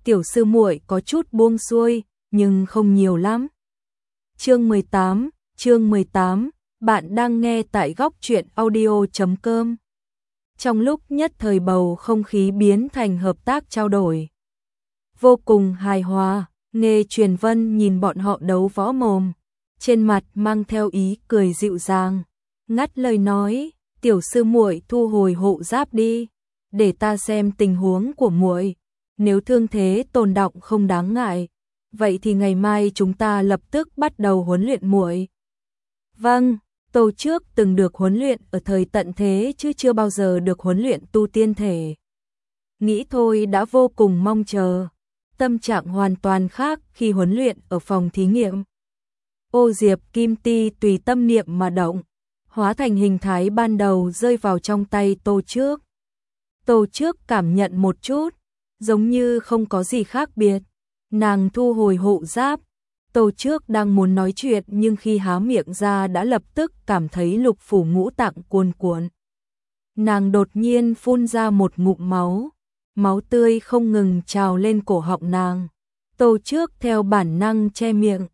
tiểu sư muội có chút buông xuôi, nhưng không nhiều lắm. Chương 18, bạn đang nghe tại góc truyện audio.com. Trong lúc nhất thời bầu không khí biến thành hợp tác trao đổi. Vô cùng hài hòa, Nghê Truyền Vân nhìn bọn họ đấu võ mồm, trên mặt mang theo ý cười dịu dàng, ngắt lời nói, tiểu sư muội thu hồi hộ giáp đi, để ta xem tình huống của muội, nếu thương thế tồn đọng không đáng ngại, vậy thì ngày mai chúng ta lập tức bắt đầu huấn luyện muội. Vâng, Tô trước từng được huấn luyện ở thời tận thế chứ chưa bao giờ được huấn luyện tu tiên thể. Nghĩ thôi đã vô cùng mong chờ, tâm trạng hoàn toàn khác khi huấn luyện ở phòng thí nghiệm. Ô Diệp Kim Ti tùy tâm niệm mà động, hóa thành hình thái ban đầu rơi vào trong tay Tô trước. Tô trước cảm nhận một chút, giống như không có gì khác biệt. Nàng thu hồi hộ giáp, Tô trước đang muốn nói chuyện nhưng khi há miệng ra đã lập tức cảm thấy lục phủ ngũ tạng cuồn cuộn. Nàng đột nhiên phun ra một ngụm máu, máu tươi không ngừng trào lên cổ họng nàng. Tô trước theo bản năng che miệng,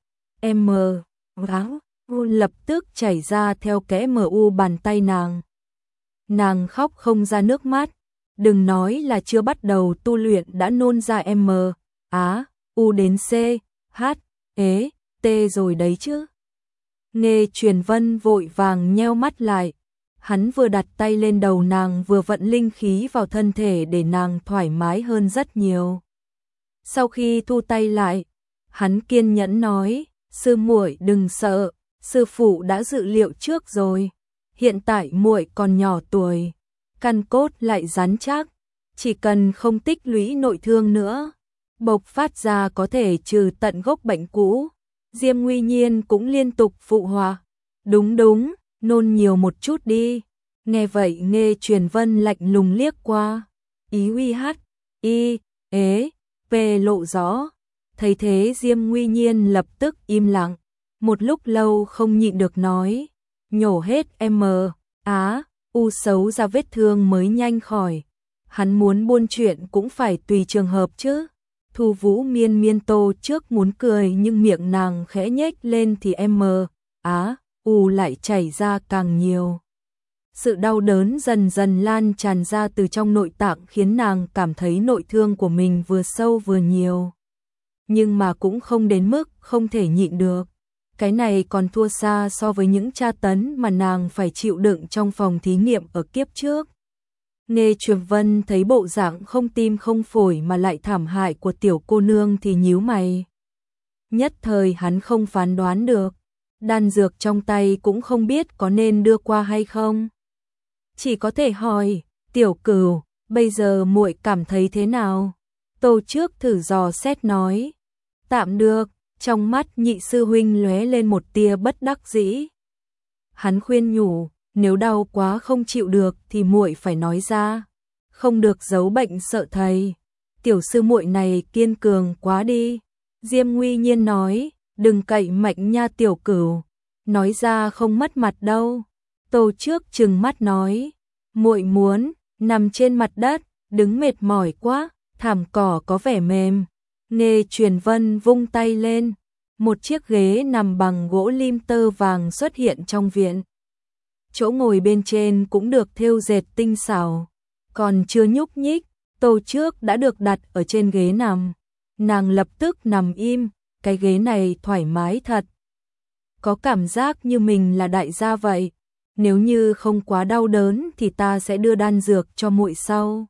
lập tức chảy ra theo kẽ mu bàn tay nàng. Nàng khóc không ra nước mắt, đừng nói là chưa bắt đầu tu luyện đã nôn ra U đến C, H, E, T rồi đấy chứ. Nghê Truyền Vân vội vàng nheo mắt lại, hắn vừa đặt tay lên đầu nàng vừa vận linh khí vào thân thể để nàng thoải mái hơn rất nhiều. Sau khi thu tay lại, hắn kiên nhẫn nói, sư muội đừng sợ, sư phụ đã dự liệu trước rồi, hiện tại muội còn nhỏ tuổi, căn cốt lại rắn chắc, chỉ cần không tích lũy nội thương nữa, bộc phát ra có thể trừ tận gốc bệnh cũ. Diêm Nguy Nhiên cũng liên tục phụ họa, đúng, nôn nhiều một chút đi. Nghe vậy Nghê Truyền Vân lạnh lùng liếc qua, ý uy hát, y, ế, p lộ rõ. Thấy thế Diêm Nguy Nhiên lập tức im lặng, một lúc lâu không nhịn được nói, nhổ hết U xấu ra vết thương mới nhanh khỏi. Hắn muốn buôn chuyện cũng phải tùy trường hợp chứ. Thu Vũ Miên Tô trước muốn cười nhưng miệng nàng khẽ nhếch lên thì U lại chảy ra càng nhiều. Sự đau đớn dần dần lan tràn ra từ trong nội tạng khiến nàng cảm thấy nội thương của mình vừa sâu vừa nhiều. Nhưng mà cũng không đến mức không thể nhịn được. Cái này còn thua xa so với những tra tấn mà nàng phải chịu đựng trong phòng thí nghiệm ở kiếp trước. Nghê Truyền Vân thấy bộ dạng không tim không phổi mà lại thảm hại của tiểu cô nương thì nhíu mày. Nhất thời hắn không phán đoán được, đan dược trong tay cũng không biết có nên đưa qua hay không. Chỉ có thể hỏi, tiểu cửu, bây giờ muội cảm thấy thế nào? Tô trước thử dò xét nói, tạm được, trong mắt nhị sư huynh lóe lên một tia bất đắc dĩ. Hắn khuyên nhủ, nếu đau quá không chịu được thì muội phải nói ra, không được giấu bệnh sợ thầy. Tiểu sư muội này kiên cường quá đi. Diêm Nguy Nhiên nói, đừng cậy mạnh nha tiểu cửu, nói ra không mất mặt đâu. Tô trước trừng mắt nói, muội muốn nằm trên mặt đất, đứng mệt mỏi quá, thảm cỏ có vẻ mềm. Nghê Truyền Vân vung tay lên, một chiếc ghế nằm bằng gỗ lim tơ vàng xuất hiện trong viện. Chỗ ngồi bên trên cũng được thêu dệt tinh xảo, còn chưa nhúc nhích, Tô trước đã được đặt ở trên ghế nằm. Nàng lập tức nằm im, cái ghế này thoải mái thật. Có cảm giác như mình là đại gia vậy, nếu như không quá đau đớn thì ta sẽ đưa đan dược cho muội sau.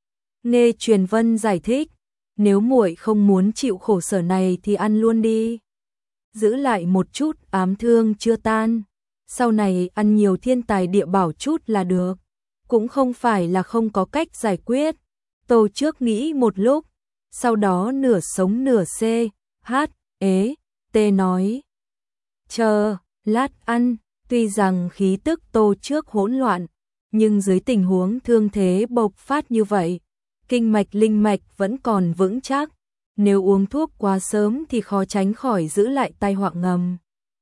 Nghê Truyền Vân giải thích, nếu muội không muốn chịu khổ sở này thì ăn luôn đi. Giữ lại một chút ám thương chưa tan. Sau này ăn nhiều thiên tài địa bảo chút là được, cũng không phải là không có cách giải quyết. Tô trước nghĩ một lúc, sau đó nửa sống nửa C, H, E, T nói, chờ, lát ăn. Tuy rằng khí tức Tô trước hỗn loạn, nhưng dưới tình huống thương thế bộc phát như vậy, kinh mạch linh mạch vẫn còn vững chắc, nếu uống thuốc quá sớm thì khó tránh khỏi giữ lại tai họa ngầm.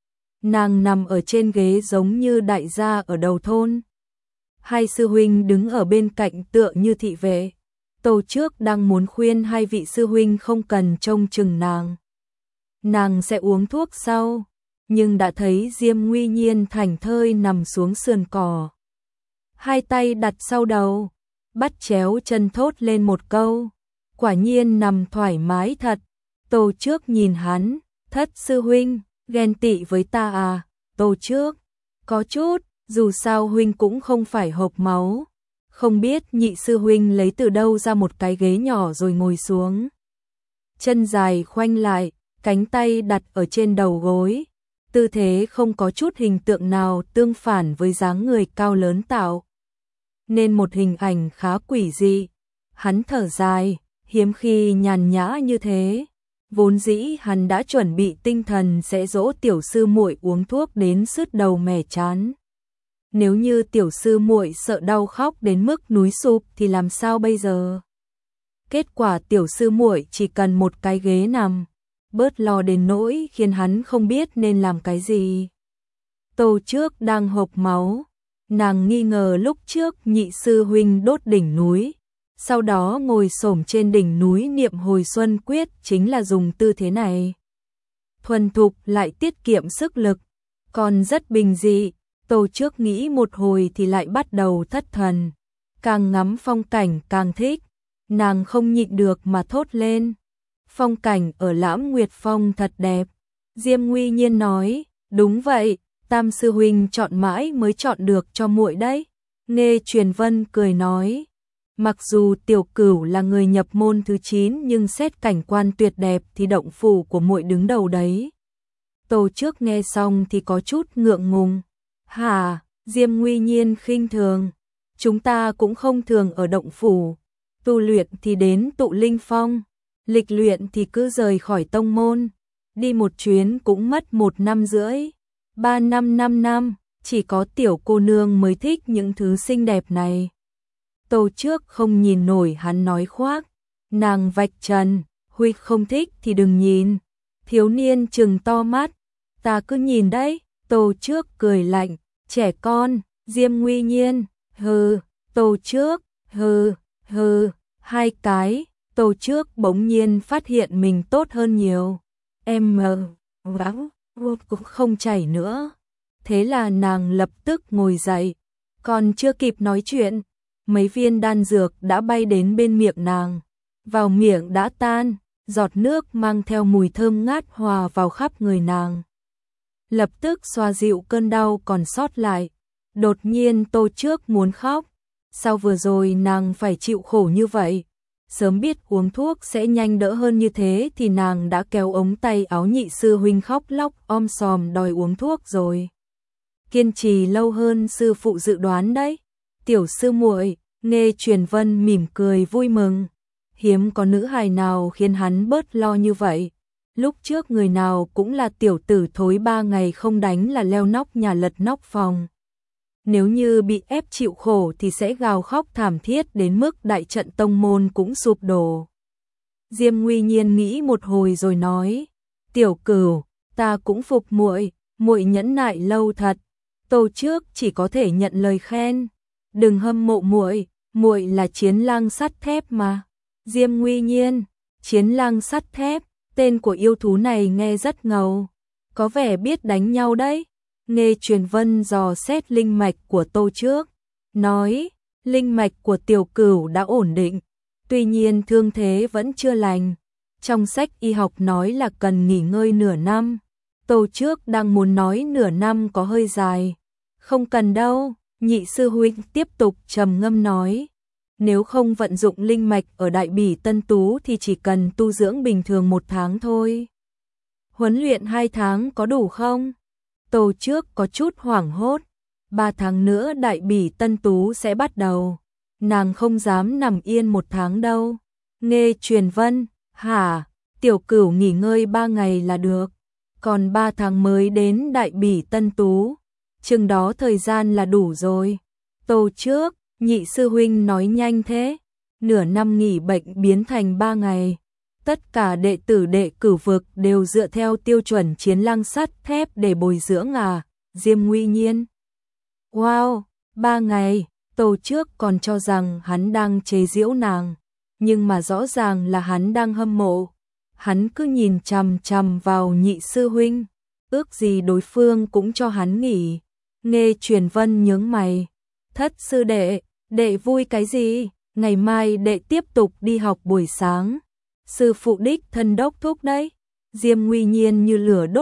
Nàng nằm ở trên ghế giống như đại gia ở đầu thôn. Hai sư huynh đứng ở bên cạnh tựa như thị vệ. Tô Trước đang muốn khuyên hai vị sư huynh không cần trông chừng nàng sẽ uống thuốc sau, nhưng đã thấy Diêm Nguy Nhiên thảnh thơi nằm xuống sườn cỏ. Hai tay đặt sau đầu, bắt chéo chân thốt lên một câu, quả nhiên nằm thoải mái thật. Tô Trước nhìn hắn, Thất sư huynh, ghen tị với ta à? Tô Trước, có chút, dù sao huynh cũng không phải hộp máu. Không biết nhị sư huynh lấy từ đâu ra một cái ghế nhỏ rồi ngồi xuống. Chân dài khoanh lại, cánh tay đặt ở trên đầu gối. Tư thế không có chút hình tượng nào tương phản với dáng người cao lớn tạo nên một hình ảnh khá quỷ dị. Hắn thở dài, hiếm khi nhàn nhã như thế. Vốn dĩ hắn đã chuẩn bị tinh thần sẽ dỗ tiểu sư muội uống thuốc đến sứt đầu mẻ chán. Nếu như tiểu sư muội sợ đau khóc đến mức núi sụp thì làm sao bây giờ? Kết quả tiểu sư muội chỉ cần một cái ghế nằm, bớt lo đến nỗi khiến hắn không biết nên làm cái gì. Tô Trước đang hộc máu, nàng nghi ngờ lúc trước nhị sư huynh đốt đỉnh núi, sau đó ngồi xổm trên đỉnh núi niệm hồi xuân quyết chính là dùng tư thế này. Thuần thục lại tiết kiệm sức lực, còn rất bình dị. Tô Trước nghĩ một hồi thì lại bắt đầu thất thần, càng ngắm phong cảnh càng thích, nàng không nhịn được mà thốt lên. Phong cảnh ở Lãm Nguyệt Phong thật đẹp. Diêm Nguy Nhiên nói, đúng vậy, Tam sư huynh chọn mãi mới chọn được cho muội đấy. Nghe Truyền Vân cười nói, mặc dù Tiểu Cửu là người nhập môn thứ 9 nhưng xét cảnh quan tuyệt đẹp thì động phủ của muội đứng đầu đấy. Tô Trước nghe xong thì có chút ngượng ngùng. Hả? Diêm Nguy Nhiên khinh thường, chúng ta cũng không thường ở động phủ, tu luyện thì đến Tụ Linh Phong, lịch luyện thì cứ rời khỏi tông môn, đi một chuyến cũng mất 1 năm rưỡi, 3 năm 5 năm, chỉ có tiểu cô nương mới thích những thứ xinh đẹp này. Tô Trước không nhìn nổi hắn nói khoác, nàng vạch trần, huynh không thích thì đừng nhìn. Thiếu niên trừng to mắt, ta cứ nhìn đấy. Tô Trước cười lạnh, trẻ con. Diêm Nguy Nhiên, hừ. Tô Trước, hừ, hừ. Hai cái. Tô Trước bỗng nhiên phát hiện mình tốt hơn nhiều. Em cũng không chảy nữa. Thế là nàng lập tức ngồi dậy, còn chưa kịp nói chuyện, mấy viên đan dược đã bay đến bên miệng nàng, vào miệng đã tan, giọt nước mang theo mùi thơm ngát hòa vào khắp người nàng, lập tức xoa dịu cơn đau còn sót lại. Đột nhiên Tô Trước muốn khóc, sao vừa rồi nàng phải chịu khổ như vậy? Sớm biết uống thuốc sẽ nhanh đỡ hơn như thế thì nàng đã kéo ống tay áo nhị sư huynh khóc lóc om sòm đòi uống thuốc rồi. Kiên trì lâu hơn sư phụ dự đoán đấy. Tiểu sư muội. Nghe Truyền Vân mỉm cười vui mừng. Hiếm có nữ hài nào khiến hắn bớt lo như vậy. Lúc trước người nào cũng là tiểu tử thối 3 ngày không đánh là leo nóc nhà lật nóc phòng. Nếu như bị ép chịu khổ thì sẽ gào khóc thảm thiết đến mức đại trận tông môn cũng sụp đổ. Diêm Nguy Nhiên nghĩ một hồi rồi nói, Tiểu Cửu, ta cũng phục muội, muội nhẫn nại lâu thật. Tô Trước chỉ có thể nhận lời khen, đừng hâm mộ muội, muội là chiến lang sắt thép mà. Diêm Nguy Nhiên, chiến lang sắt thép, tên của yêu thú này nghe rất ngầu, có vẻ biết đánh nhau đấy. Nghe Truyền Vân dò xét linh mạch của Tô Trước, nói, linh mạch của Tiểu Cửu đã ổn định, tuy nhiên thương thế vẫn chưa lành. Trong sách y học nói là cần nghỉ ngơi nửa năm. Tô Trước đang muốn nói nửa năm có hơi dài. Không cần đâu, nhị sư huynh tiếp tục trầm ngâm nói. Nếu không vận dụng linh mạch ở Đại Bỉ Tân Tú thì chỉ cần tu dưỡng bình thường 1 tháng thôi. Huấn luyện 2 tháng có đủ không? Tô Trước có chút hoảng hốt. 3 tháng nữa Đại Bỉ Tân Tú sẽ bắt đầu. Nàng không dám nằm yên 1 tháng đâu. Nghe Truyền Vân, hả? Tiểu Cửu nghỉ ngơi 3 ngày là được. Còn 3 tháng mới đến Đại Bỉ Tân Tú. Chừng đó thời gian là đủ rồi. Tô Trước, nhị sư huynh nói nhanh thế. Nửa năm nghỉ bệnh biến thành 3 ngày. Tất cả đệ tử đệ cửu vực đều dựa theo tiêu chuẩn chiến lang sắt thép để bồi dưỡng à? Diêm Nguy Nhiên. Wow, 3 ngày. Tô Trước còn cho rằng hắn đang chế giễu nàng. nhưng mà rõ ràng là hắn đang hâm mộ. Hắn cứ nhìn chằm chằm vào nhị sư huynh, ước gì đối phương cũng cho hắn nghỉ. Nghe Truyền Vân nhướng mày, thất sư đệ, đệ vui cái gì, ngày mai đệ tiếp tục đi học buổi sáng. Sư phụ đích thân đốc thúc đấy. Diêm Nguy Nhiên như lửa đốt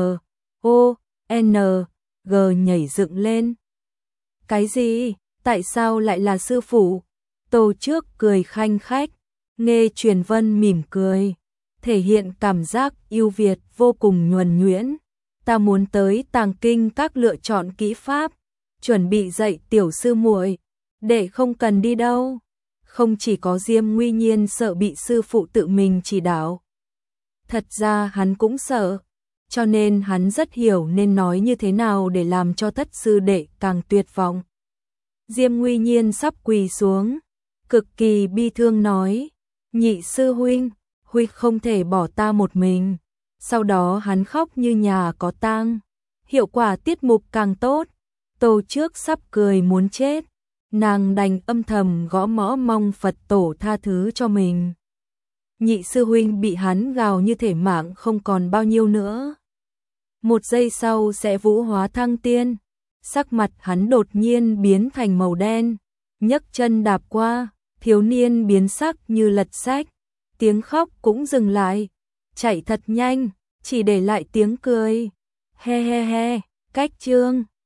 G nhảy dựng lên. Cái gì? Tại sao lại là sư phụ? Tô Trước cười khanh khách, Nghe Truyền Vân mỉm cười, thể hiện cảm giác yêu Việt vô cùng nhuần nhuyễn. Ta muốn tới Tàng Kinh Các lựa chọn kỹ pháp, chuẩn bị dạy tiểu sư muội, đệ không cần đi đâu. Không chỉ có Diêm Nguy Nhiên sợ bị sư phụ tự mình chỉ đạo, thật ra hắn cũng sợ, cho nên hắn rất hiểu nên nói như thế nào để làm cho thất sư đệ càng tuyệt vọng. Diêm Nguy Nhiên sắp quỳ xuống, cực kỳ bi thương nói, nhị sư huynh, huynh không thể bỏ ta một mình. Sau đó hắn khóc như nhà có tang, hiệu quả tiết mục càng tốt. Tô Trước sắp cười muốn chết, nàng đành âm thầm gõ mõ mong Phật tổ tha thứ cho mình. Nhị sư huynh bị hắn gào như thể mạng không còn bao nhiêu nữa. Một giây sau sẽ vũ hóa thăng tiên. Sắc mặt hắn đột nhiên biến thành màu đen, nhấc chân đạp qua, thiếu niên biến sắc như lật sách, tiếng khóc cũng dừng lại, chạy thật nhanh, chỉ để lại tiếng cười. He he he, cách chương